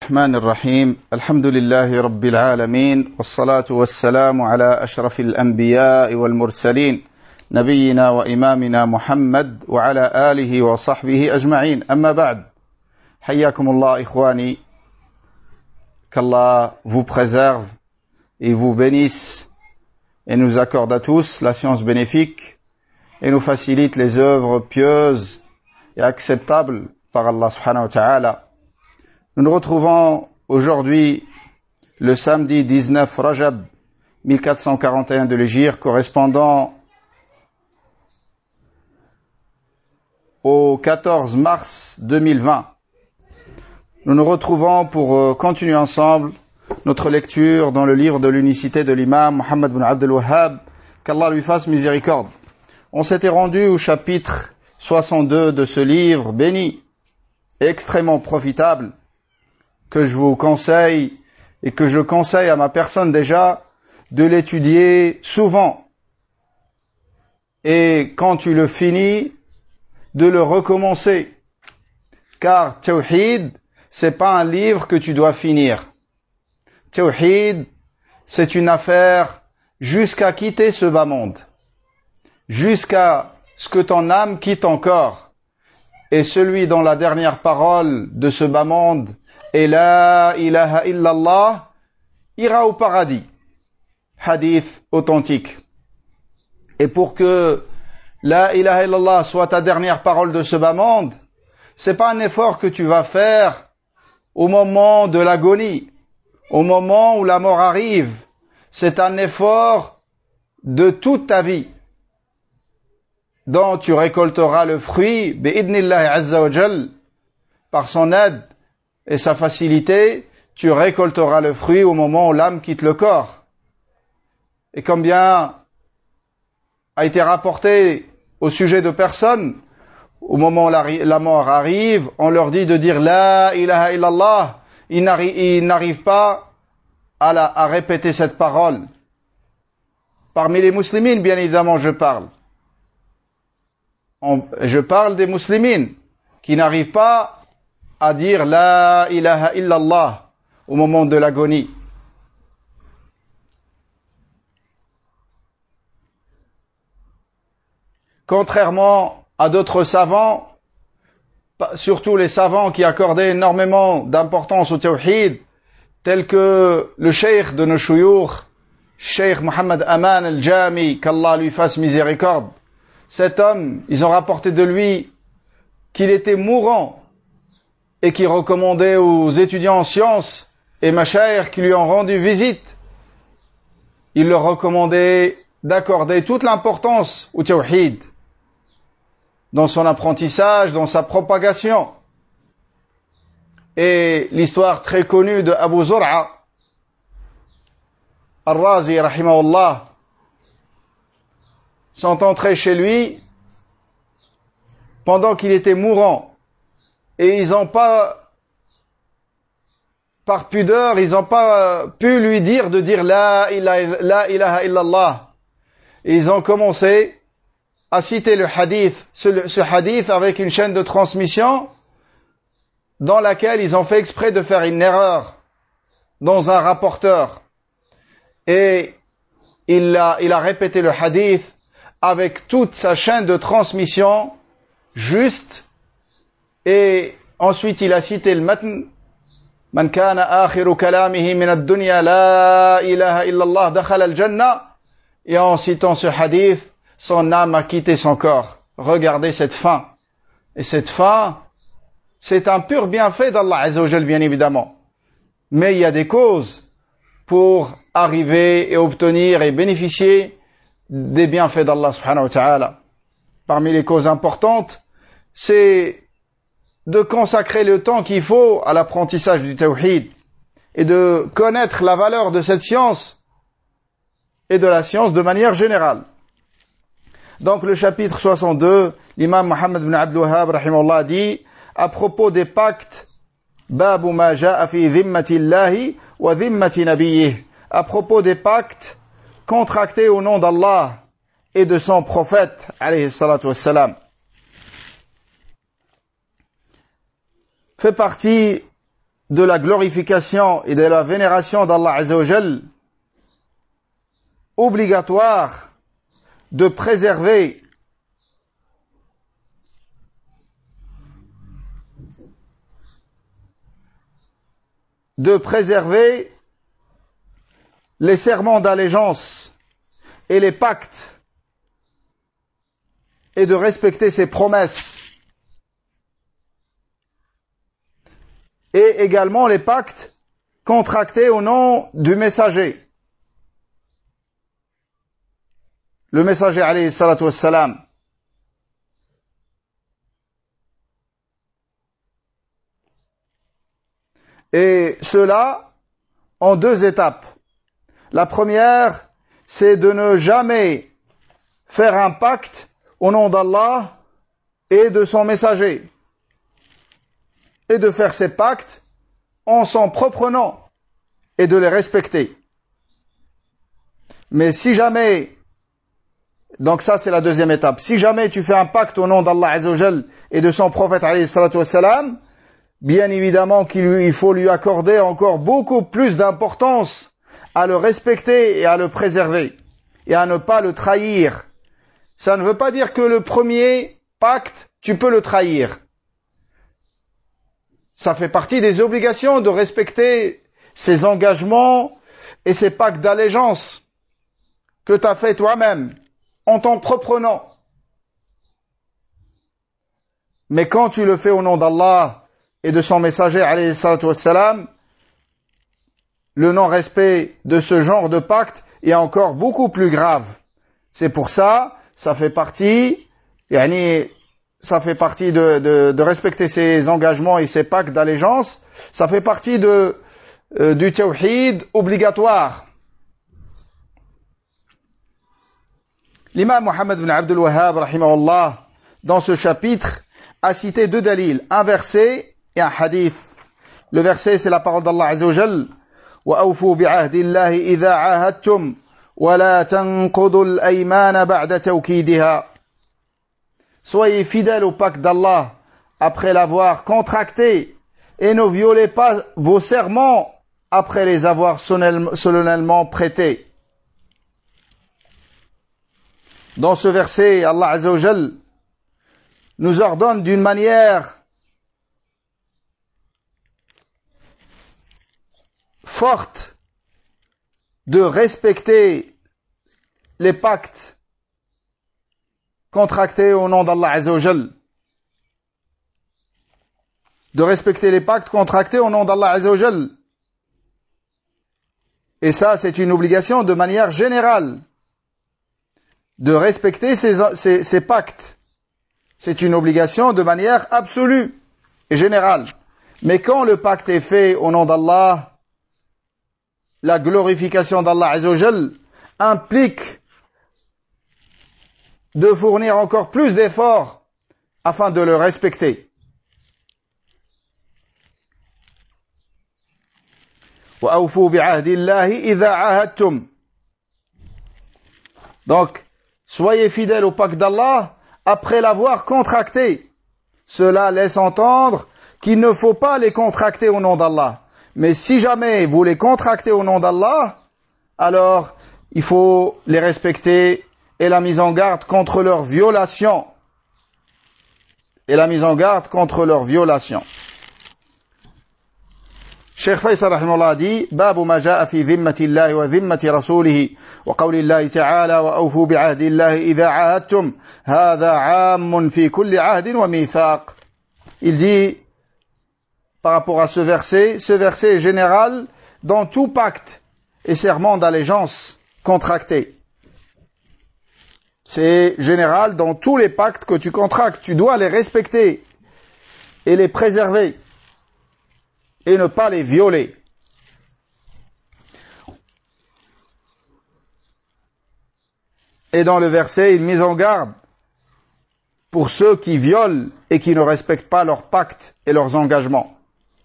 الرحمن الرحيم الحمد لله رب العالمين والصلاة والسلام على أشرف الأنبياء والمرسلين نبينا وإمامنا محمد وعلى آله وصحبه أجمعين أما بعد حياكم الله إخواني qu'Allah vous préserve et vous bénisse et nous accorde à tous la science bénéfique et nous facilite les œuvres pieuses et acceptables par Allah subhanahu wa ta'ala. Nous nous retrouvons aujourd'hui le samedi 19 Rajab 1441 de l'Hégire, correspondant au 14 mars 2020. Nous nous retrouvons pour continuer ensemble notre lecture dans le livre de l'unicité de l'imam Muhammad ibn Abdul Wahhab, qu'Allah lui fasse miséricorde. On s'était rendu au chapitre 62 de ce livre béni, extrêmement profitable, que je vous conseille et que je conseille à ma personne déjà de l'étudier souvent. Et quand tu le finis, de le recommencer. Car Tawhid, c'est pas un livre que tu dois finir. Tawhid, c'est une affaire jusqu'à quitter ce bas monde. Jusqu'à ce que ton âme quitte ton corps. Et celui dont la dernière parole de ce bas monde et la ilaha illallah ira au paradis. Hadith authentique. Et pour que la ilaha illallah soit ta dernière parole de ce bas monde, c'est pas un effort que tu vas faire au moment de l'agonie, au moment où la mort arrive. C'est un effort de toute ta vie, dont tu récolteras le fruit, bi'idnillahi azza wa jal, par son aide et sa facilité, tu récolteras le fruit au moment où l'âme quitte le corps. Et comme bien a été rapporté au sujet de personnes, au moment où la mort arrive, on leur dit de dire la ilaha illallah, ils n'arrivent pas à répéter cette parole. Parmi les musulmans, bien évidemment, je parle des musulmans qui n'arrivent pas à dire la ilaha illallah au moment de l'agonie. Contrairement à d'autres savants, surtout les savants qui accordaient énormément d'importance au tawhid, tels que le cheikh de nos shuyukh, Cheikh Mohammed Aman al-Jami, qu'Allah lui fasse miséricorde. Cet homme, ils ont rapporté de lui qu'il était mourant et qui recommandait aux étudiants en sciences et mashayikh qui lui ont rendu visite, il leur recommandait d'accorder toute l'importance au tawhid, dans son apprentissage, dans sa propagation. Et l'histoire très connue de Abu Zur'a Al-Razi, rahimahullah, sont entrés chez lui pendant qu'il était mourant. Et ils n'ont pas, par pudeur, ils n'ont pas pu lui dire de dire la ilaha illallah. Et ils ont commencé à citer le hadith, ce hadith avec une chaîne de transmission dans laquelle ils ont fait exprès de faire une erreur dans un rapporteur. Et il a répété le hadith avec toute sa chaîne de transmission juste. Et ensuite il a cité le matn, man kana akhiru kalamihi min ad-dunya la ilaha illallah dakhala al-jannah, et en citant ce hadith, son âme a quitté son corps. Regardez cette fin. Et cette fin, c'est un pur bienfait d'Allah azza wa jal, bien évidemment. Mais il y a des causes pour arriver et obtenir et bénéficier des bienfaits d'Allah subhanahu wa ta'ala. Parmi les causes importantes, c'est de consacrer le temps qu'il faut à l'apprentissage du tawhid et de connaître la valeur de cette science et de la science de manière générale. Donc le chapitre 62, l'imam Muhammad ibn Abdul Wahhab rahimahullah dit à propos des pactes, babu ma ja'a fi dhimmati Allahi wa dhimmati nabiyyih, à propos des pactes contractés au nom d'Allah et de son prophète alayhi salatu wassalam. Fait partie de la glorification et de la vénération d'Allah Azza wa Jal, obligatoire de préserver les serments d'allégeance et les pactes et de respecter ses promesses et également les pactes contractés au nom du messager. Le messager alayhi salatu wassalam. Et cela en 2 étapes. La première, c'est de ne jamais faire un pacte au nom d'Allah et de son messager. Et de faire ces pactes en son propre nom et de les respecter. Mais si jamais, donc ça c'est la 2e étape, si jamais tu fais un pacte au nom d'Allah Azza wa Jal et de son prophète alayhi salatu wassalam, bien évidemment qu'il faut lui accorder encore beaucoup plus d'importance à le respecter et à le préserver et à ne pas le trahir. Ça ne veut pas dire que le premier pacte, tu peux le trahir. Ça fait partie des obligations de respecter ces engagements et ces pactes d'allégeance que tu as fait toi-même en ton propre nom. Mais quand tu le fais au nom d'Allah et de son messager alayhi salatu wassalam, le non-respect de ce genre de pacte est encore beaucoup plus grave. C'est pour ça, ça fait partie de respecter ses engagements et ses pactes d'allégeance, ça fait partie du tawhid obligatoire. L'imam Muhammad ibn Abdul Wahhab, rahimahullah, dans ce chapitre, a cité 2 dalils, un verset et un hadith. Le verset, c'est la parole d'Allah Azza wa Jal. وَأَوْفُوا بِعَهْدِ اللَّهِ إِذَا عَاهَدتُّمْ وَلَا تَنْقُضُوا الْأَيْمَانَ بَعْدَ تَوْكِيدِهَا. Soyez fidèles au pacte d'Allah après l'avoir contracté et ne violez pas vos serments après les avoir solennellement prêtés. Dans ce verset, Allah Azza wa Jal nous ordonne d'une manière forte de respecter les pactes contractés au nom d'Allah Azza wa Jal. De respecter les pactes contractés au nom d'Allah Azza wa Jal. Et ça, c'est une obligation de manière générale. De respecter ces pactes. C'est une obligation de manière absolue et générale. Mais quand le pacte est fait au nom d'Allah, la glorification d'Allah Azza wa Jal implique de fournir encore plus d'efforts afin de le respecter. وَأَوْفُوا بِعَهْدِ اللَّهِ إِذَا عَاهَدتُّمْ. Donc, soyez fidèles au pacte d'Allah après l'avoir contracté. Cela laisse entendre qu'il ne faut pas les contracter au nom d'Allah. Mais si jamais vous les contractez au nom d'Allah, alors il faut les respecter et la mise en garde contre leur violation. Et la mise en garde contre leur violation. Cheikh Faisal rahimahullah a dit Babu ma ja'a fi dhimmati Allah wa dhimmati rasulih wa qawli Allah ta'ala wa awfu bi'ahdi Allah idha 'ahadtum hadha 'ammun fi kulli 'ahdin wa mithaq. Il dit par rapport à ce verset est général dans tout pacte et serment d'allégeance contracté. C'est général dans tous les pactes que tu contractes. Tu dois les respecter et les préserver et ne pas les violer. Et dans le verset, une mise en garde pour ceux qui violent et qui ne respectent pas leurs pactes et leurs engagements.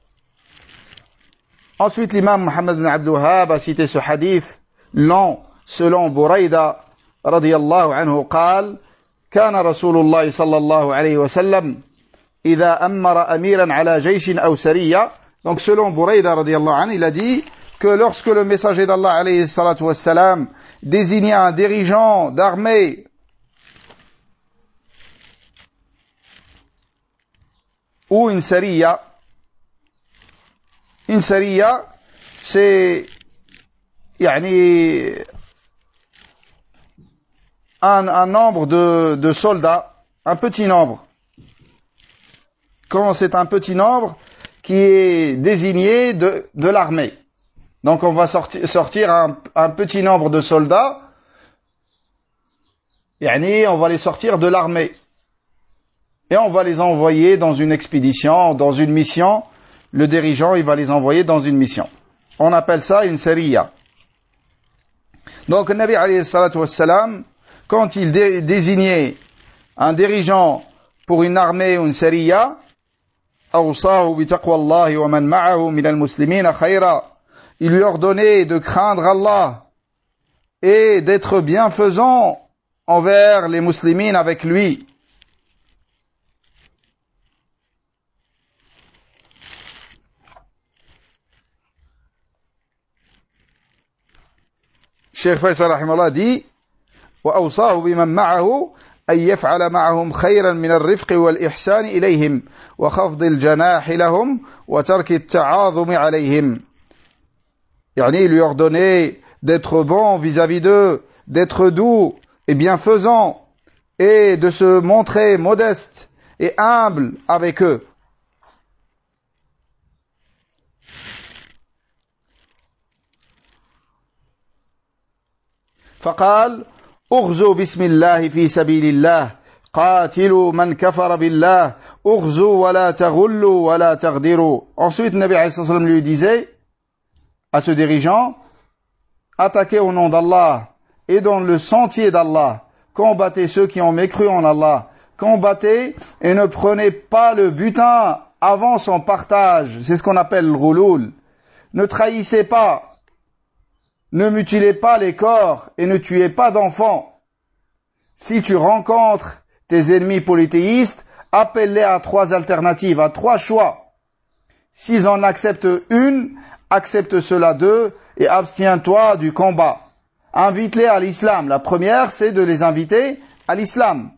Ensuite, l'imam Muhammad ibn Abdul Wahhab a cité ce hadith long selon Buraida radiyallahu anhu قال كان رسول الله صلى الله عليه وسلم إذا أمر أميرا على جيش أو سرية Donc selon Burayda radiyallahu anhu, il a dit que lorsque le messager d'Allah alayhi salatu wassalam désignait un dirigeant d'armée ou une sariya, c'est un nombre de soldats, un petit nombre. Quand c'est un petit nombre qui est désigné de l'armée. Donc on va sortir un petit nombre de soldats, on va les sortir de l'armée. Et on va les envoyer dans une expédition, dans une mission. Le dirigeant, il va les envoyer dans une mission. On appelle ça une sariya. Donc le Nabi alayhi salatu wassalam, quand il désignait un dirigeant pour une armée ou une sariya, أوصاه بتقوى الله ومن معه من المسلمين خيرا, il lui ordonnait de craindre Allah et d'être bienfaisant envers les musulmans avec lui. Cheikh Faisal rahimahullah dit وأوصاه بمن معه أن يفعل معهم خيرا من الرفق والإحسان إليهم وخفض الجناح لهم وترك التعاظم عليهم. Il lui ordonnait d'être bon vis-à-vis d'eux, d'être doux et bienfaisant, et de se montrer modeste et humble avec eux. فقال اغزوا بسم الله في سبيل الله قاتلوا من كفر بالله اغزوا ولا تغلوا ولا تغدروا. Ensuite, Nabi alayhi sallam lui disait à ce dirigeant, attaquez au nom d'Allah et dans le sentier d'Allah, combattez ceux qui ont mécru en Allah, combattez et ne prenez pas le butin avant son partage, c'est ce qu'on appelle le ghulul. Ne trahissez pas, ne mutilez pas les corps et ne tuez pas d'enfants. Si tu rencontres tes ennemis polythéistes, appelle-les à 3 alternatives, à 3 choix. S'ils en acceptent une, accepte cela d'eux et abstiens-toi du combat. Invite-les à l'islam. La première, c'est de les inviter à l'islam.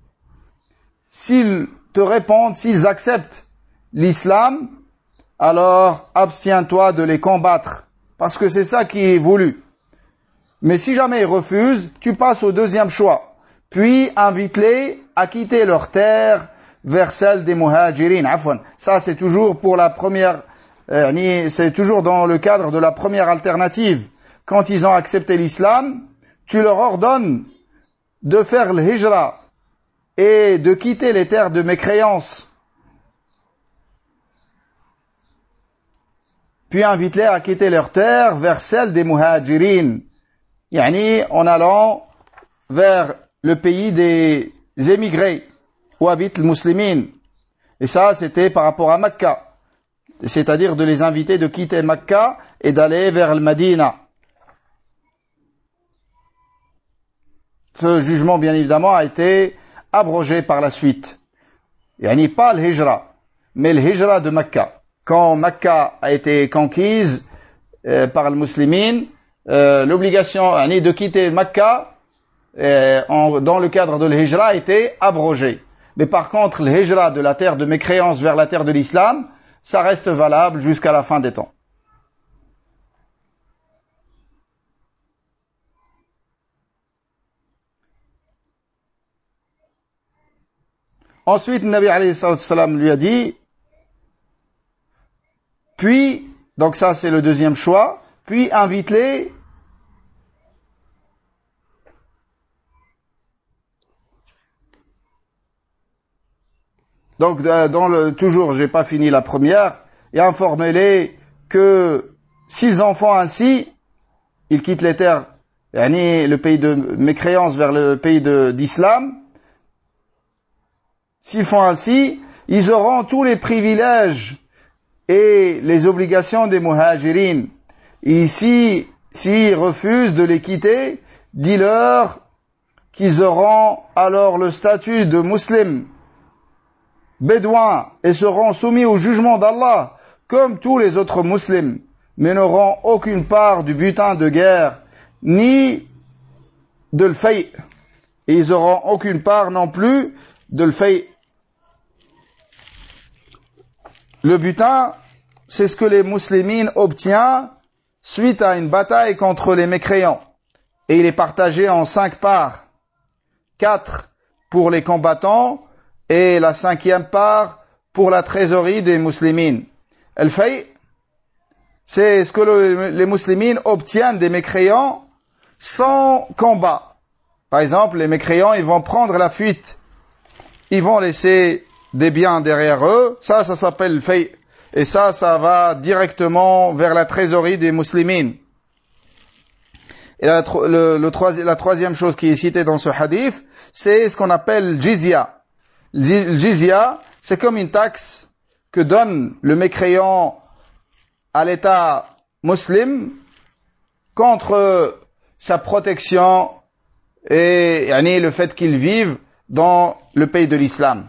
S'ils te répondent, s'ils acceptent l'islam, alors abstiens-toi de les combattre. Parce que c'est ça qui est voulu. Mais si jamais ils refusent, tu passes au deuxième choix. Puis invite-les à quitter leur terre vers celle des muhajirin. Ça c'est toujours pour la première, c'est toujours dans le cadre de la première alternative. Quand ils ont accepté l'islam, tu leur ordonnes de faire le hijra et de quitter les terres de mécréance. Puis invite-les à quitter leur terre vers celle des muhajirin, en allant vers le pays des émigrés où habitent les musulmans. Et ça, c'était par rapport à Mecca, c'est-à-dire de les inviter de quitter Mecca et d'aller vers le Madina. Ce jugement, bien évidemment, a été abrogé par la suite. Pas le hijra, mais le hijra de Mecca. Quand Mecca a été conquise par les musulmans, l'obligation de quitter Mecca dans le cadre de l'hijra a été abrogée. Mais par contre, le hijra de la terre de mécréance vers la terre de l'islam, ça reste valable jusqu'à la fin des temps. Ensuite, le Nabi alayhi salam lui a dit, puis, donc ça c'est le deuxième choix, puis invite-les donc toujours j'ai pas fini la première, et informez-les que s'ils en font ainsi, ils quittent les terres, le pays de mécréance vers le pays d'islam. S'ils font ainsi, ils auront tous les privilèges et les obligations des muhajirin. Et s'ils refusent de les quitter, dis-leur qu'ils auront alors le statut de musulmans bédouins et seront soumis au jugement d'Allah comme tous les autres musulmans, mais n'auront aucune part du butin de guerre, ni de l'fay. Et ils n'auront aucune part non plus de l'fay. Le butin, c'est ce que les musulmans obtiennent suite à une bataille contre les mécréants. Et il est partagé en 5 parts. 4 pour les combattants et la 5e part pour la trésorerie des musulmans. Al-Fay, c'est ce que les musulmans obtiennent des mécréants sans combat. Par exemple, les mécréants, ils vont prendre la fuite. Ils vont laisser des biens derrière eux. Ça s'appelle Fay. Et ça va directement vers la trésorerie des musulmans. Et la troisième chose qui est citée dans ce hadith, c'est ce qu'on appelle jizya. Le jizya, c'est comme une taxe que donne le mécréant à l'État musulman contre sa protection et le fait qu'il vive dans le pays de l'islam.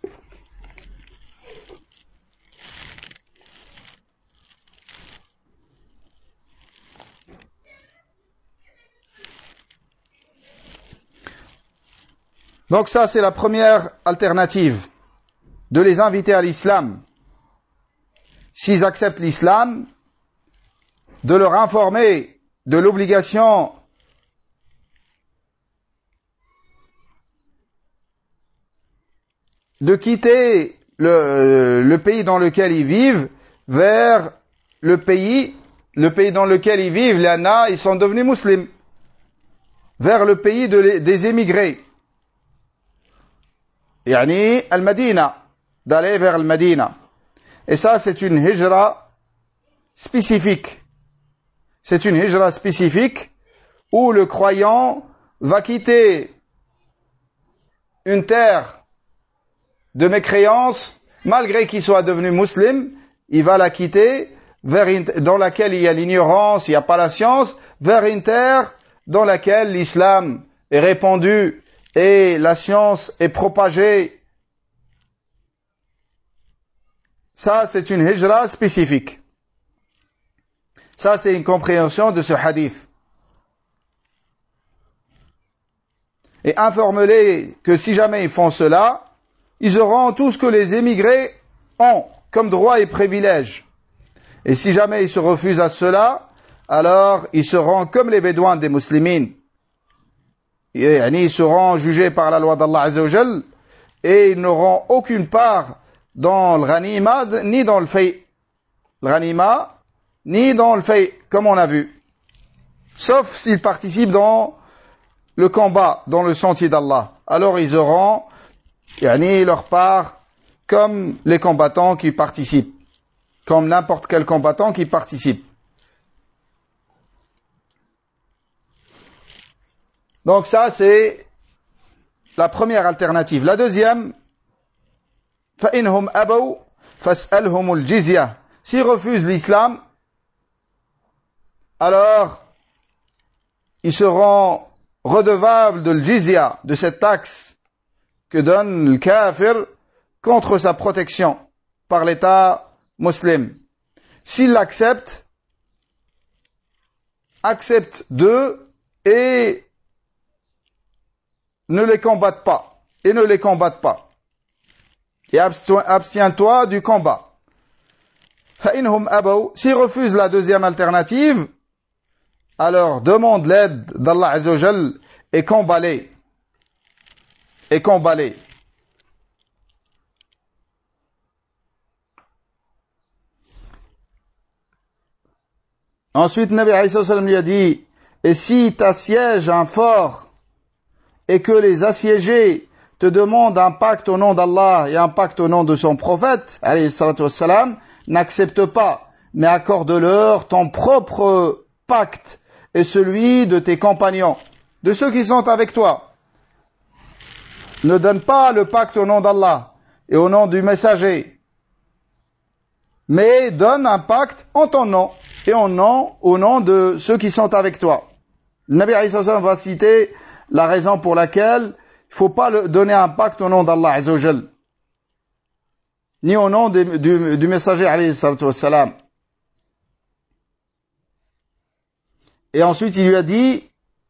Donc ça, c'est la première alternative, de les inviter à l'islam. S'ils acceptent l'islam, de leur informer de l'obligation de quitter le pays dans lequel ils vivent vers le pays dans lequel ils vivent, ils sont devenus musulmans, vers le pays des émigrés. Yani al-Madina, d'aller vers al-Madina. Et ça, c'est une hijra spécifique. C'est une hijra spécifique où le croyant va quitter une terre de mécréance, malgré qu'il soit devenu musulman, il va la quitter dans laquelle il y a l'ignorance, il n'y a pas la science, vers une terre dans laquelle l'islam est répandu et la science est propagée. Ça, c'est une hijra spécifique. Ça, c'est une compréhension de ce hadith. Et informe-les que si jamais ils font cela, ils auront tout ce que les émigrés ont comme droit et privilège. Et si jamais ils se refusent à cela, alors ils seront comme les bédouins des musulmans. Ils seront jugés par la loi d'Allah Azza wa Jal et ils n'auront aucune part dans le ghanima ni dans le fay. Le ghanima ni dans le fay, comme on a vu. Sauf s'ils participent dans le combat, dans le sentier d'Allah. Alors ils auront leur part comme les combattants qui participent. Comme n'importe quel combattant qui participe. Donc ça, c'est la première alternative. La deuxième, فَإِنْهُمْ أَبَوْا فَاسْأَلْهُمُ الْجِزْيَةِ. S'ils refusent l'islam, alors ils seront redevables de l'jizya, de cette taxe que donne le kafir contre sa protection par l'État musulman. S'ils l'acceptent, acceptent d'eux et ne les combattent pas. Et ne les combattent pas. Et abstiens-toi du combat. فَإِنْهُمْ أَبَوْا. S'ils refusent la deuxième alternative, alors demande l'aide d'Allah Azza wa Jal et combat-les. Et combat-les. Ensuite, Nabi alayhi sallam lui a dit, et si t'assièges un fort et que les assiégés te demandent un pacte au nom d'Allah et un pacte au nom de son prophète, alayhi salatu wassalam, n'accepte pas, mais accorde-leur ton propre pacte et celui de tes compagnons, de ceux qui sont avec toi. Ne donne pas le pacte au nom d'Allah et au nom du messager, mais donne un pacte en ton nom et au nom de ceux qui sont avec toi. Le Nabi alayhi sallam va citer la raison pour laquelle il ne faut pas donner un pacte au nom d'Allah Azza wa Jal. ni au nom du messager alayhi salatu wassalam. Et ensuite il lui a dit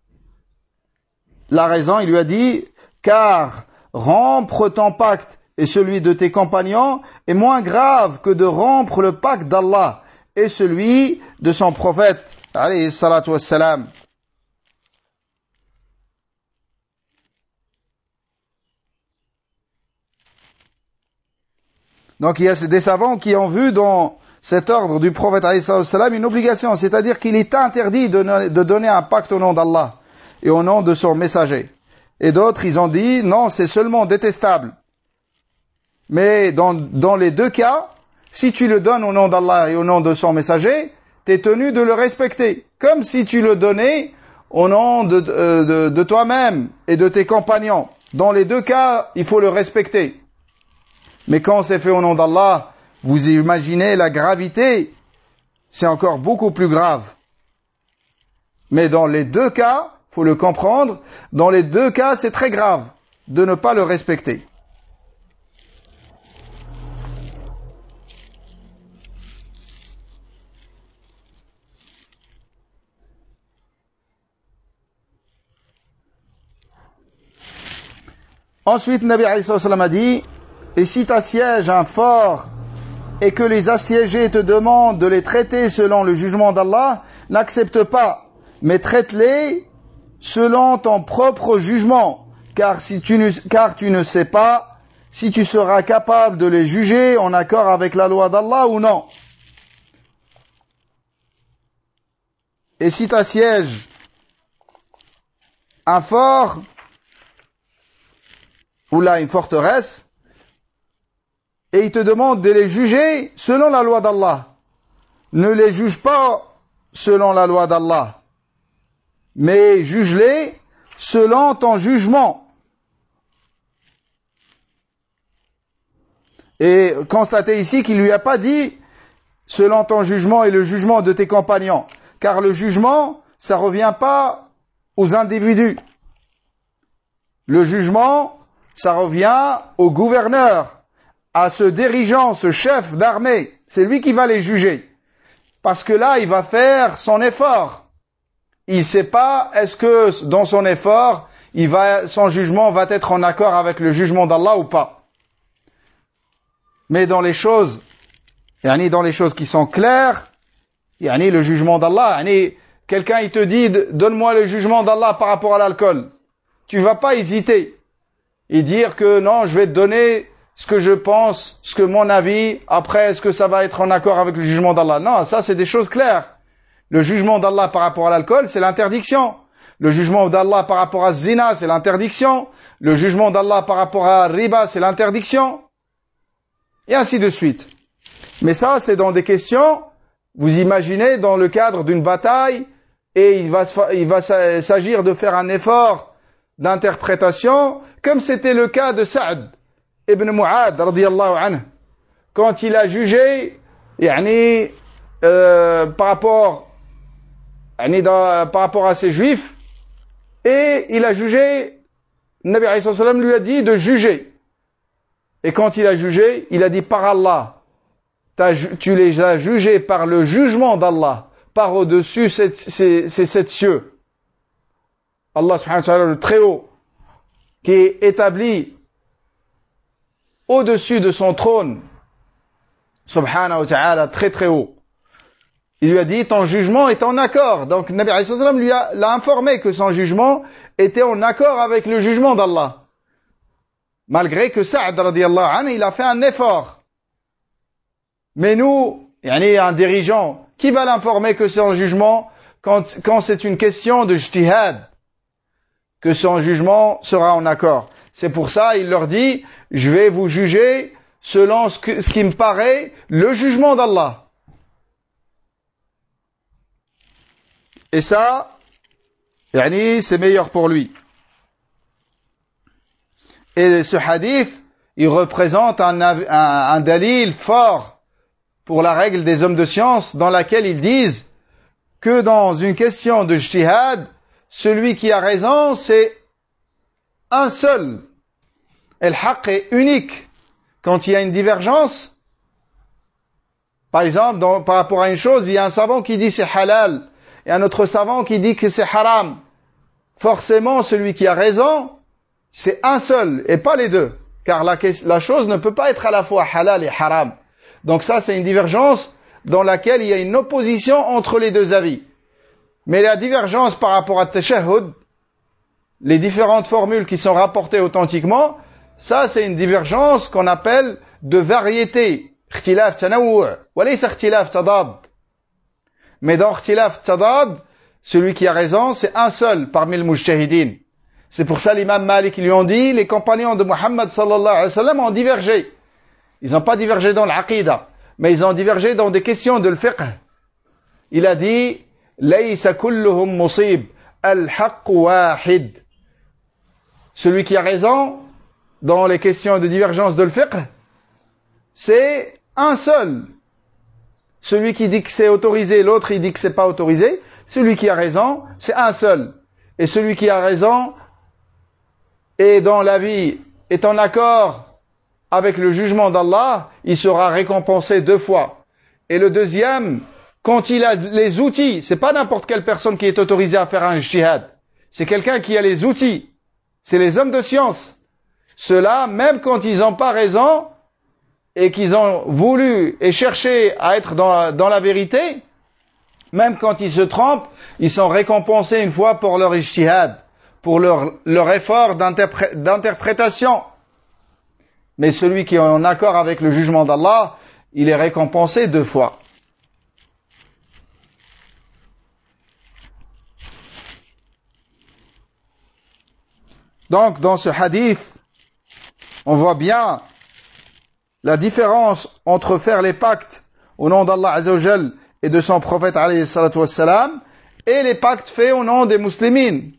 la raison, il lui a dit car rompre ton pacte et celui de tes compagnons est moins grave que de rompre le pacte d'Allah et celui de son prophète alayhi salatu wassalam. Donc il y a des savants qui ont vu dans cet ordre du prophète alayhi salatu wassalam une obligation, c'est-à-dire qu'il est interdit de donner un pacte au nom d'Allah et au nom de son messager. Et d'autres, ils ont dit, non, c'est seulement détestable. Mais dans les deux cas, si tu le donnes au nom d'Allah et au nom de son messager, tu es tenu de le respecter. Comme si tu le donnais au nom de toi-même et de tes compagnons. Dans les deux cas, il faut le respecter. Mais quand c'est fait au nom d'Allah, vous imaginez la gravité, c'est encore beaucoup plus grave. Mais dans les deux cas, faut le comprendre, dans les deux cas, c'est très grave de ne pas le respecter. Ensuite, Nabi alayhi sallam a dit, et si tu assièges un fort et que les assiégés te demandent de les traiter selon le jugement d'Allah, n'accepte pas, mais traite-les selon ton propre jugement, car tu ne sais pas si tu seras capable de les juger en accord avec la loi d'Allah ou non. Et si tu assièges un fort, ou là une forteresse, et il te demande de les juger selon la loi d'Allah, ne les juge pas selon la loi d'Allah, mais juge-les selon ton jugement. Et constatez ici qu'il lui a pas dit selon ton jugement et le jugement de tes compagnons, car le jugement, ça revient pas aux individus. Le jugement, ça revient au gouverneur, à ce dirigeant, ce chef d'armée. C'est lui qui va les juger. Parce que là, il va faire son effort. Il sait pas, est-ce que dans son effort, son jugement va être en accord avec le jugement d'Allah ou pas. Mais dans les choses qui sont claires, le jugement d'Allah, quelqu'un il te dit, donne-moi le jugement d'Allah par rapport à l'alcool. Tu vas pas hésiter et dire que non, je vais te donner ce que je pense, ce que mon avis, après est-ce que ça va être en accord avec le jugement d'Allah. Non, ça c'est des choses claires. Le jugement d'Allah par rapport à l'alcool, c'est l'interdiction. Le jugement d'Allah par rapport à zina, c'est l'interdiction. Le jugement d'Allah par rapport à riba, c'est l'interdiction. Et ainsi de suite. Mais ça, c'est dans des questions, vous imaginez, dans le cadre d'une bataille, et il va s'agir de faire un effort d'interprétation, comme c'était le cas de Sa'd ibn Mu'ad, radiyallahu anhu, quand il a jugé, par rapport à ces juifs, et il a jugé, le Nabi alayhi sallam lui a dit de juger. Et quand il a jugé, il a dit par Allah, tu les as jugés par le jugement d'Allah, par au-dessus ces 7 cieux. Allah subhanahu wa ta'ala, le très haut, qui est établi au-dessus de son trône, subhanahu wa ta'ala, très très haut. Il lui a dit, ton jugement est en accord. Donc, Nabi alayhi sallam l'a informé que son jugement était en accord avec le jugement d'Allah. Malgré que Sa'd radiyallahu anhu, il a fait un effort. Mais nous, un dirigeant, qui va l'informer que son jugement, quand c'est une question de ijtihad, que son jugement sera en accord. C'est pour ça, il leur dit, je vais vous juger selon ce qui me paraît le jugement d'Allah. Et ça, c'est meilleur pour lui. Et ce hadith, il représente un dalil fort pour la règle des hommes de science dans laquelle ils disent que dans une question de ijtihad, celui qui a raison, c'est un seul. Et le haqq est unique. quand il y a une divergence, par exemple, par rapport à une chose, il y a un savant qui dit c'est halal, et un autre savant qui dit que c'est haram. Forcément, celui qui a raison, c'est un seul, et pas les deux. Car la chose ne peut pas être à la fois halal et haram. Donc ça, c'est une divergence dans laquelle il y a une opposition entre les deux avis. Mais la divergence par rapport à tashahhud, les différentes formules qui sont rapportées authentiquement, ça, c'est une divergence qu'on appelle de variété. Ikhtilaf tanawwu' wa laysa ikhtilaf tadad. Mais dans ikhtilaf tadad, celui qui a raison, c'est un seul parmi les mujtahidin. C'est pour ça l'imam Malik, ils lui ont dit, les compagnons de Muhammad sallallahu alayhi wa sallam ont divergé. Ils n'ont pas divergé dans l'aqida, mais ils ont divergé dans des questions de l'fiqh. Il a dit, laysa kulluhum musib, al-haqq wahid. Celui qui a raison dans les questions de divergence de l'fiqh, c'est un seul. Celui qui dit que c'est autorisé, l'autre il dit que c'est pas autorisé. Celui qui a raison, c'est un seul. Et celui qui a raison et dont la vie est en accord avec le jugement d'Allah, il sera récompensé 2 fois. Et le deuxième, quand il a les outils, c'est pas n'importe quelle personne qui est autorisée à faire un ijtihad. C'est quelqu'un qui a les outils. C'est les hommes de science. Ceux-là, même quand ils n'ont pas raison, et qu'ils ont voulu et cherché à être dans la vérité, même quand ils se trompent, ils sont récompensés une fois pour leur ijtihad, pour leur effort d'interprétation. Mais celui qui est en accord avec le jugement d'Allah, il est récompensé 2 fois. Donc, dans ce hadith, on voit bien la différence entre faire les pactes au nom d'Allah Azza wa Jal et de son prophète alayhi salatu wassalam et les pactes faits au nom des muslimines.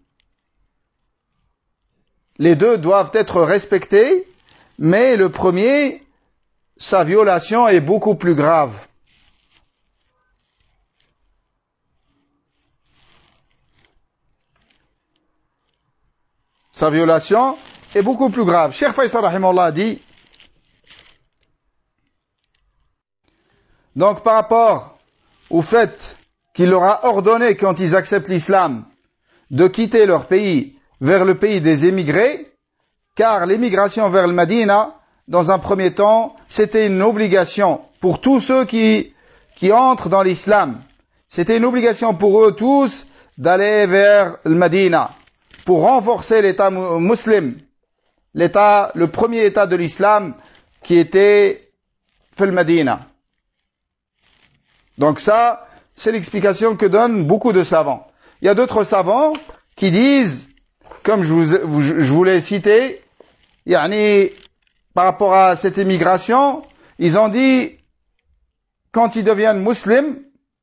Les deux doivent être respectés, mais le premier, sa violation est beaucoup plus grave. Sa violation est beaucoup plus grave. Cheikh Faisal rahimahullah a dit, donc par rapport au fait qu'il leur a ordonné, quand ils acceptent l'islam, de quitter leur pays vers le pays des émigrés, car l'émigration vers le Médina, dans un premier temps, c'était une obligation pour tous ceux qui entrent dans l'islam. C'était une obligation pour eux tous d'aller vers le Médina pour renforcer l'état musulman, le premier état de l'islam qui était le Médina. Donc ça, c'est l'explication que donnent beaucoup de savants. Il y a d'autres savants qui disent, comme je vous l'ai cité, par rapport à cette émigration, ils ont dit, quand ils deviennent musulmans,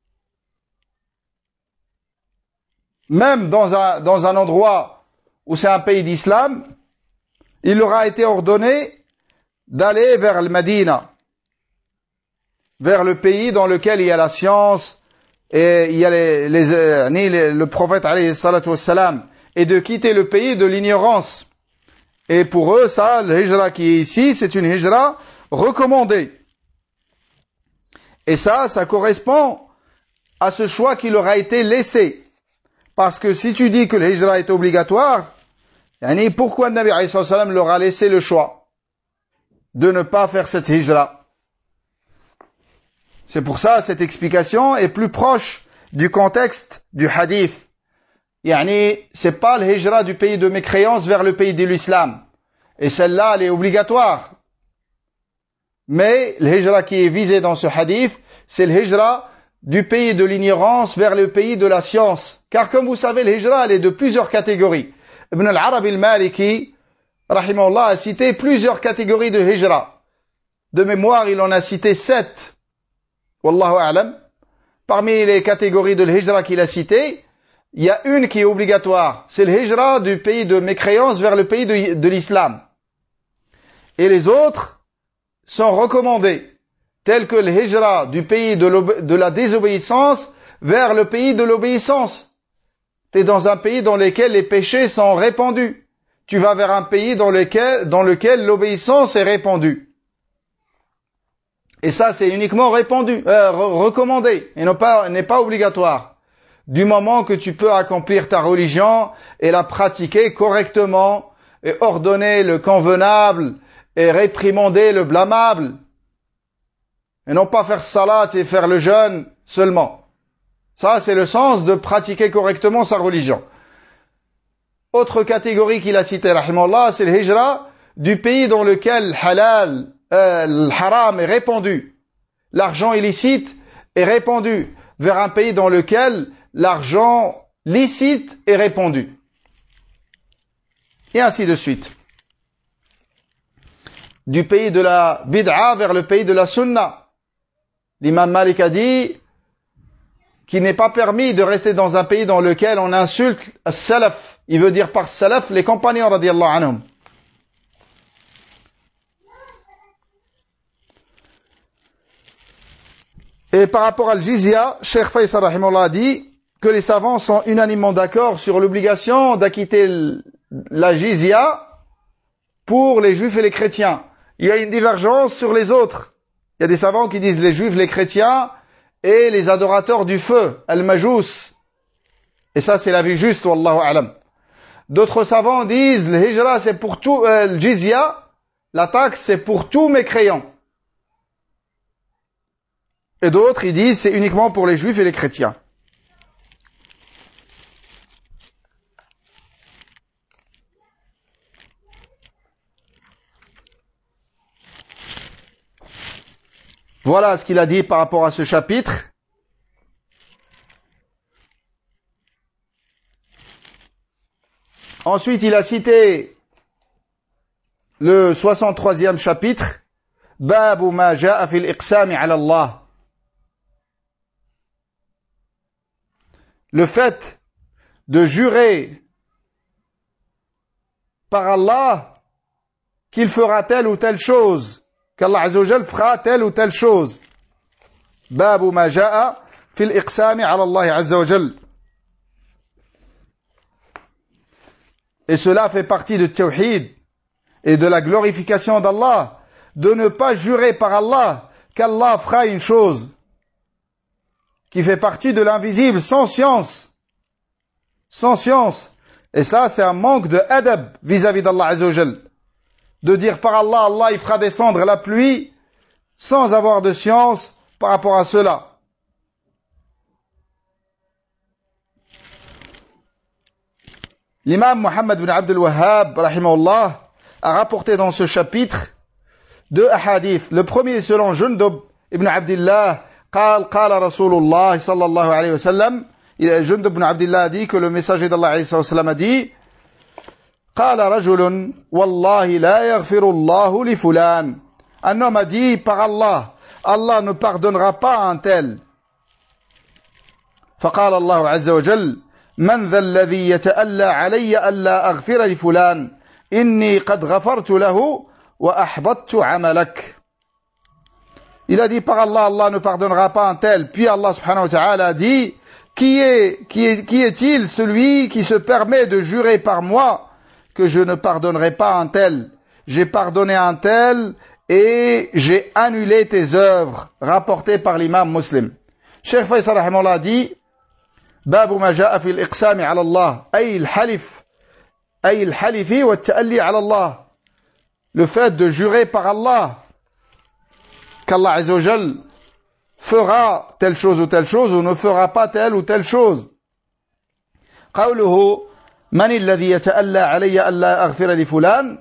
même dans un endroit où c'est un pays d'islam, il leur a été ordonné d'aller vers le Médina, vers le pays dans lequel il y a la science et il y a le prophète alayhi salatu wassalam, et de quitter le pays de l'ignorance. Et pour eux, ça, le hijra qui est ici, c'est une hijra recommandée. Et ça correspond à ce choix qui leur a été laissé. Parce que si tu dis que le hijra est obligatoire, pourquoi le Nabi alayhi sallam leur a laissé le choix de ne pas faire cette hijra? C'est pour ça, cette explication est plus proche du contexte du hadith. C'est pas le hijra du pays de mécréance vers le pays de l'islam. Et celle-là, elle est obligatoire. Mais le hijra qui est visé dans ce hadith, c'est le hijra du pays de l'ignorance vers le pays de la science. Car comme vous savez, le hijra, elle est de plusieurs catégories. Ibn al-Arabi al-Maliki, rahimahullah, a cité plusieurs catégories de hijra. De mémoire, il en a cité 7. Wallahu a'lam. Parmi les catégories de l'hijra qu'il a citées, il y a une qui est obligatoire. C'est le hijra du pays de mécréance vers le pays de l'islam. Et les autres sont recommandés, tels que le hijra du pays de la désobéissance vers le pays de l'obéissance. Tu es dans un pays dans lequel les péchés sont répandus. Tu vas vers un pays dans lequel l'obéissance est répandue. Et ça, c'est uniquement recommandé, et n'est pas obligatoire. Du moment que tu peux accomplir ta religion et la pratiquer correctement, et ordonner le convenable, et réprimander le blâmable, et non pas faire salat et faire le jeûne seulement. Ça, c'est le sens de pratiquer correctement sa religion. Autre catégorie qu'il a citée, rahimahullah, c'est le hijra du pays dans lequel le haram est répandu. L'argent illicite est répandu vers un pays dans lequel l'argent licite est répandu. Et ainsi de suite. Du pays de la bid'a vers le pays de la sunna. L'imam Malik a dit qu'il n'est pas permis de rester dans un pays dans lequel on insulte as-salaf. Il veut dire par salaf les compagnons radiyallahu anhum. Et par rapport à al-jizya, Cheikh Faisal rahimahullah a dit que les savants sont unanimement d'accord sur l'obligation d'acquitter la jizya pour les juifs et les chrétiens. Il y a une divergence sur les autres. Il y a des savants qui disent les juifs, les chrétiens et les adorateurs du feu, al-majous. Et ça, c'est la vie juste, wallahu a'lam. D'autres savants disent le hijra, c'est pour tout, le jizya, la taxe, c'est pour tous mes mécréants. Et d'autres, ils disent c'est uniquement pour les juifs et les chrétiens. Voilà ce qu'il a dit par rapport à ce chapitre. Ensuite, il a cité le 63e chapitre, Babu ma ja'a fil iqsami ala Allah. Le fait de jurer par Allah qu'il fera telle ou telle chose, qu'Allah Azza wa Jal fera telle ou telle chose. Babu ma ja'a fil iqsami ala Allah Azza wa Jal. Et cela fait partie de tawhid et de la glorification d'Allah, de ne pas jurer par Allah qu'Allah fera une chose qui fait partie de l'invisible, sans science. Sans science. Et ça, c'est un manque de adab vis-à-vis d'Allah Azza wa Jal. De dire par Allah, Allah il fera descendre la pluie sans avoir de science par rapport à cela. L'imam Muhammad ibn Abdul Wahhab, rahimahullah, a rapporté dans ce chapitre deux hadiths. Le premier selon Jundub ibn Abdillah, قال رسول الله صلى الله عليه وسلم, Jundub ibn Abdillah a dit que le messager d'Allah alayhi wa sallam a dit, قال رجل والله لا يغفر الله لفلان. Un homme a dit par Allah, Allah ne pardonnera pas à un tel. فقال الله عز وجل من ذا الذي يتألى علي ألا أغفر لفلان إني قد غفرت له وأحبطت عملك. Il a dit par Allah, Allah ne pardonnera pas un tel. Puis Allah subhanahu wa ta'ala a dit, qui est-il celui qui se permet de jurer par moi que je ne pardonnerai pas un tel? J'ai pardonné un tel et j'ai annulé tes œuvres, rapportées par l'imam Muslim. Cheikh Faisal rahimahullah a dit, باب ما جاء في الإقسام على الله أي الحلف والتألي على الله. Le fait de jurer par Allah qu'Allah Azza wa Jal fera telle chose ou ne fera pas telle ou telle chose. قوله من الذي يتألى علي ألا أغفر لفلان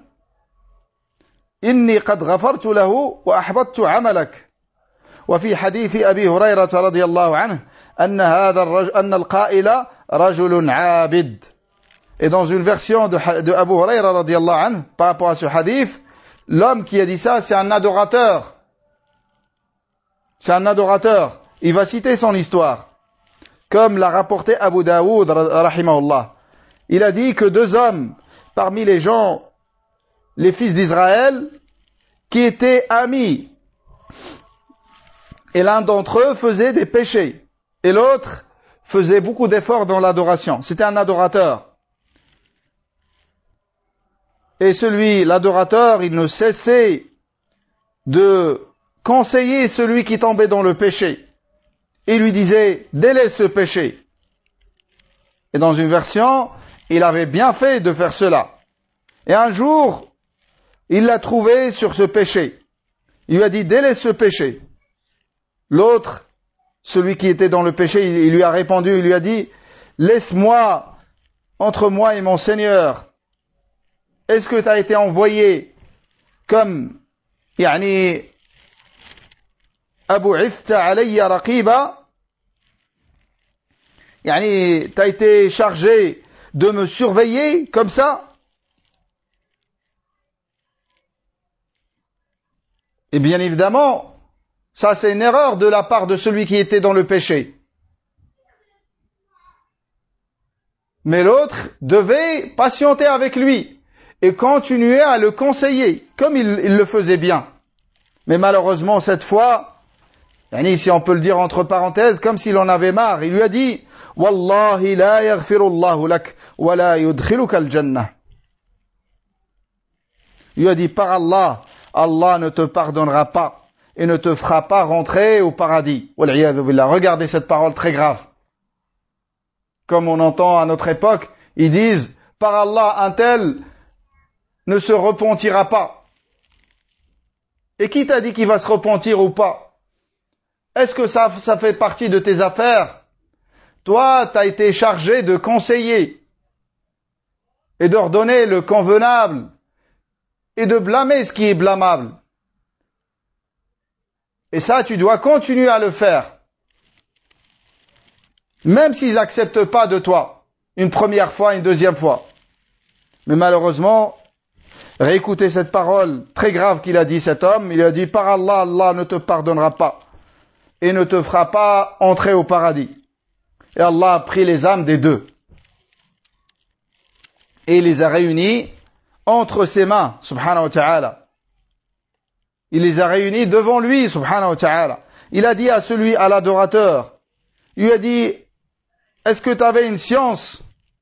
إني قد غفرت له وأحبطت عملك. وفي حديث أبي هريرة رضي الله عنه أن القائل رجل عابد. Et dans une version de Abu Hurayra radiyallahu anhu, par rapport à ce hadith, l'homme qui a dit ça, c'est un adorateur. C'est un adorateur. Il va citer son histoire. Comme l'a rapporté Abu Daoud, rahimahullah. Il a dit que deux hommes, parmi les gens, les fils d'Israël, qui étaient amis. Et l'un d'entre eux faisait des péchés. Et l'autre faisait beaucoup d'efforts dans l'adoration. C'était un adorateur. Et l'adorateur, il ne cessait de conseiller celui qui tombait dans le péché. Il lui disait, délaisse ce péché. Et dans une version, il avait bien fait de faire cela. Et un jour, il l'a trouvé sur ce péché. Il lui a dit, délaisse ce péché. L'autre, celui qui était dans le péché, il lui a répondu, il lui a dit, laisse-moi, entre moi et mon Seigneur, est-ce que tu as été envoyé comme, yani, Abu Ifta alayya raqiba, yani, tu as été chargé de me surveiller comme ça? Et bien évidemment, ça c'est une erreur de la part de celui qui était dans le péché. Mais l'autre devait patienter avec lui et continuer à le conseiller, comme il le faisait bien. Mais malheureusement, cette fois, si on peut le dire entre parenthèses, comme s'il en avait marre, il lui a dit, « Wallahi la yaghfirullahu lak, wa la yudkhiluka al-jannah » Il lui a dit, par Allah, Allah ne te pardonnera pas et ne te fera pas rentrer au paradis. Wal'iyadhu billah. Regardez cette parole très grave. Comme on entend à notre époque, ils disent, par Allah, un tel ne se repentira pas. Et qui t'a dit qu'il va se repentir ou pas? Est-ce que ça fait partie de tes affaires? Toi, tu as été chargé de conseiller et d'ordonner le convenable et de blâmer ce qui est blâmable. Et ça, tu dois continuer à le faire. Même s'ils n'acceptent pas de toi, une première fois, une deuxième fois. Mais malheureusement, réécoutez cette parole très grave qu'il a dit cet homme. Il a dit, par Allah, Allah ne te pardonnera pas et ne te fera pas entrer au paradis. Et Allah a pris les âmes des deux et il les a réunis entre ses mains, subhanahu wa ta'ala. Il les a réunis devant lui, subhanahu wa ta'ala. Il a dit à l'adorateur, il lui a dit, est-ce que tu avais une science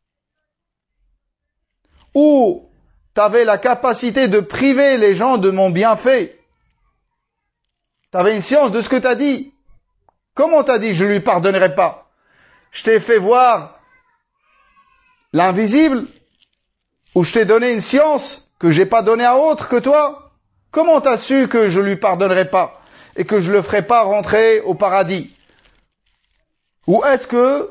ou tu avais la capacité de priver les gens de mon bienfait? Tu avais une science de ce que tu as dit. Comment tu as dit, je lui pardonnerai pas? Je t'ai fait voir l'invisible ou je t'ai donné une science que j'ai pas donnée à autre que toi? Comment tu as su que je lui pardonnerai pas et que je le ferai pas rentrer au paradis? Ou est-ce que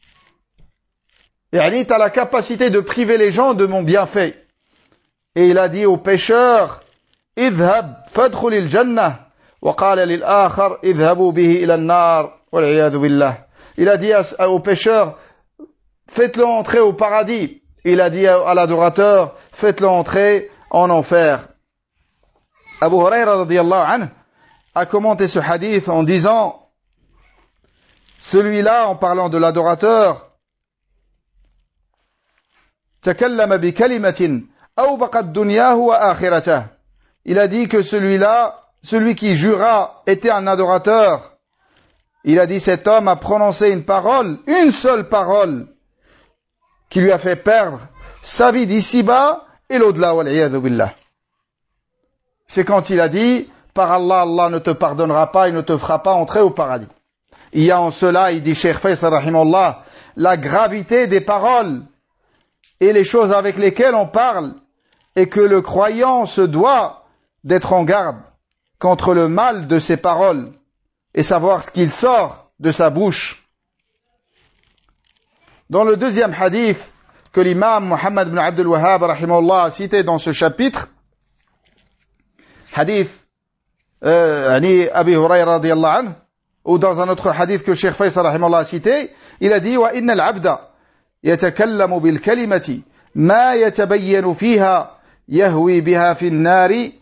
tu as la capacité de priver les gens de mon bienfait? Et il a dit aux pécheurs, idhab fadkhul al-jannah wa qala lil akhar idhabu bihi ila an-nar wal iyad billah. Il a dit aux pécheurs, faites-le entrer au paradis. Il a dit à l'adorateur, faites-le entrer en enfer. Abu Huraira radiyallahu anhu a commenté ce hadith en disant, celui-là, en parlant de l'adorateur, takallama bi kalimatin awbaqat dunyahu wa akhiratahu. Il a dit que celui-là, celui qui jura était un adorateur. Il a dit, cet homme a prononcé une seule parole, qui lui a fait perdre sa vie d'ici-bas et l'au-delà, wal'iyadhu billah. C'est quand il a dit, par Allah, Allah ne te pardonnera pas et ne te fera pas entrer au paradis. Il y a en cela, il dit Cheikh Faisal rahimahullah, la gravité des paroles et les choses avec lesquelles on parle, et que le croyant se doit d'être en garde contre le mal de ses paroles et savoir ce qu'il sort de sa bouche. Dans le deuxième hadith que l'imam Muhammad ibn Abdul Wahhab rahimahullah a cité dans ce chapitre, hadith Abi Hurayra radiyallahu anhu, ou dans un autre hadith que Cheikh Faisal rahimahullah a cité, il a dit, wa inna al-abda yatakallamu bil kalimati ma yatabayyanu fiha yahwi biha fi an-nari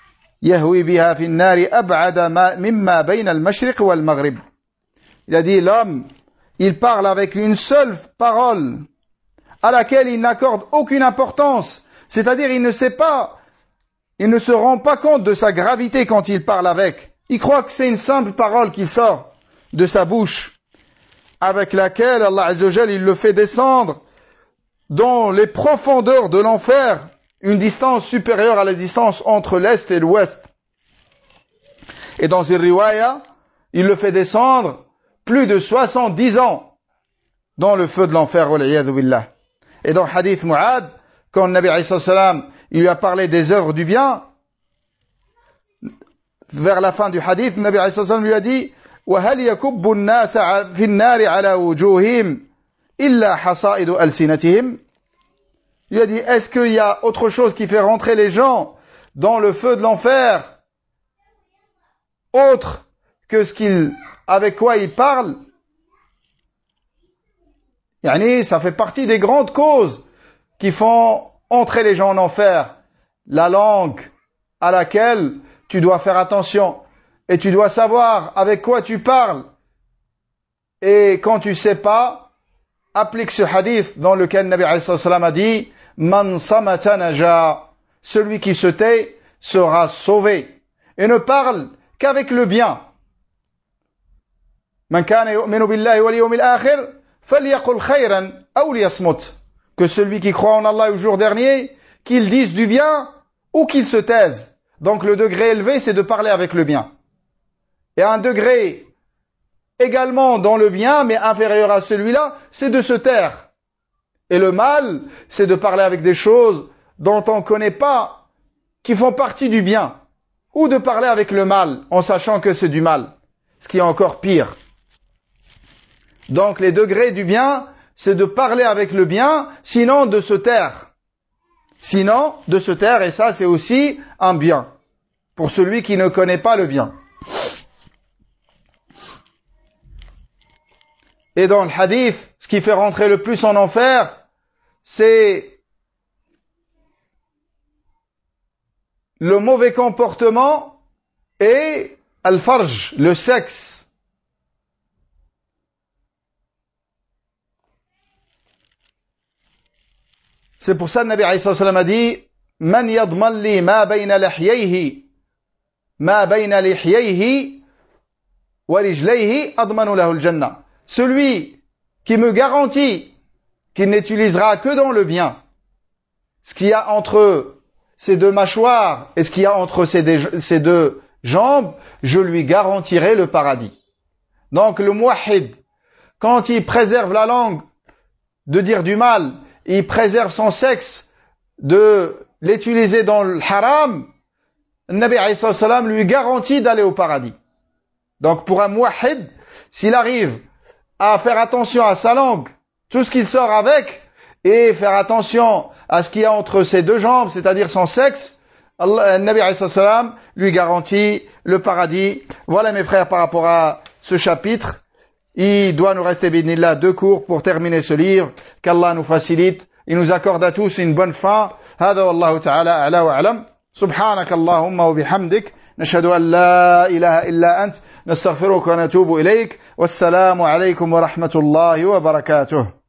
ab'ada mimma bayna al-mashriq wal maghrib. Il a dit, l'homme, il parle avec une seule parole à laquelle il n'accorde aucune importance, c'est-à-dire il ne se rend pas compte de sa gravité quand il parle avec. Il croit que c'est une simple parole qui sort de sa bouche, avec laquelle Allah Azza wa Jalla, il le fait descendre dans les profondeurs de l'enfer, une distance supérieure à la distance entre l'Est et l'Ouest. Et dans une riwaya, il le fait descendre plus de 70 ans dans le feu de l'enfer. Et dans le hadith Mu'ad, quand le Nabi alayhi salam, il lui a parlé des œuvres du bien, vers la fin du hadith, le Nabi alayhi salam lui a dit وَهَلْ يَكُبُّ النَّاسَ فِي النَّارِ عَلَى وُجُوهِهِمْ إِلَّا حَصَائِدُ أَلْسِنَتِهِمْ. Il lui a dit, est-ce qu'il y a autre chose qui fait rentrer les gens dans le feu de l'enfer, autre que avec quoi ils parlent? Ça fait partie des grandes causes qui font entrer les gens en enfer. La langue à laquelle tu dois faire attention. Et tu dois savoir avec quoi tu parles. Et quand tu sais pas, applique ce hadith dans lequel Nabi alayhi salam a dit Man samata naja, celui qui se tait sera sauvé. Et ne parle qu'avec le bien. Man kana yu'minu billahi wal yawmil akhir falyaqul khayran aw liyasmut. Que celui qui croit en Allah au jour dernier, qu'il dise du bien ou qu'il se taise. Donc le degré élevé, c'est de parler avec le bien. Et un degré également dans le bien, mais inférieur à celui-là, c'est de se taire. Et le mal, c'est de parler avec des choses dont on ne connaît pas, qui font partie du bien. Ou de parler avec le mal, en sachant que c'est du mal. Ce qui est encore pire. Donc les degrés du bien, c'est de parler avec le bien, sinon de se taire. Sinon de se taire, et ça c'est aussi un bien. Pour celui qui ne connaît pas le bien. Et dans le hadith, ce qui fait rentrer le plus en enfer, c'est le mauvais comportement et al-farj, le sexe. C'est pour ça que le Nabi alayhi salam a dit Man yadman li ma bayna lihyayhi wa rijlayhi admanu lahu al-jannah. Celui qui me garantit qu'il n'utilisera que dans le bien ce qu'il y a entre ses deux mâchoires et ce qu'il y a entre ses deux jambes, je lui garantirai le paradis. Donc le muwahhid, quand il préserve la langue de dire du mal, il préserve son sexe de l'utiliser dans le haram, le Nabi alayhi salam lui garantit d'aller au paradis. Donc pour un muwahhid, s'il arrive à faire attention à sa langue, tout ce qu'il sort avec, et faire attention à ce qu'il y a entre ses deux jambes, c'est-à-dire son sexe, le Nabi alayhi salam lui garantit le paradis. Voilà mes frères par rapport à ce chapitre. Il doit nous rester bi'idhnillah 2 cours pour terminer ce livre. Qu'Allah nous facilite. Il nous accorde à tous une bonne fin. Hada wallahu ta'ala a'la wa a'lam. Subhanaka Allahumma wa bihamdik. نشهد أن لا إله إلا أنت نستغفرك ونتوب إليك والسلام عليكم ورحمة الله وبركاته.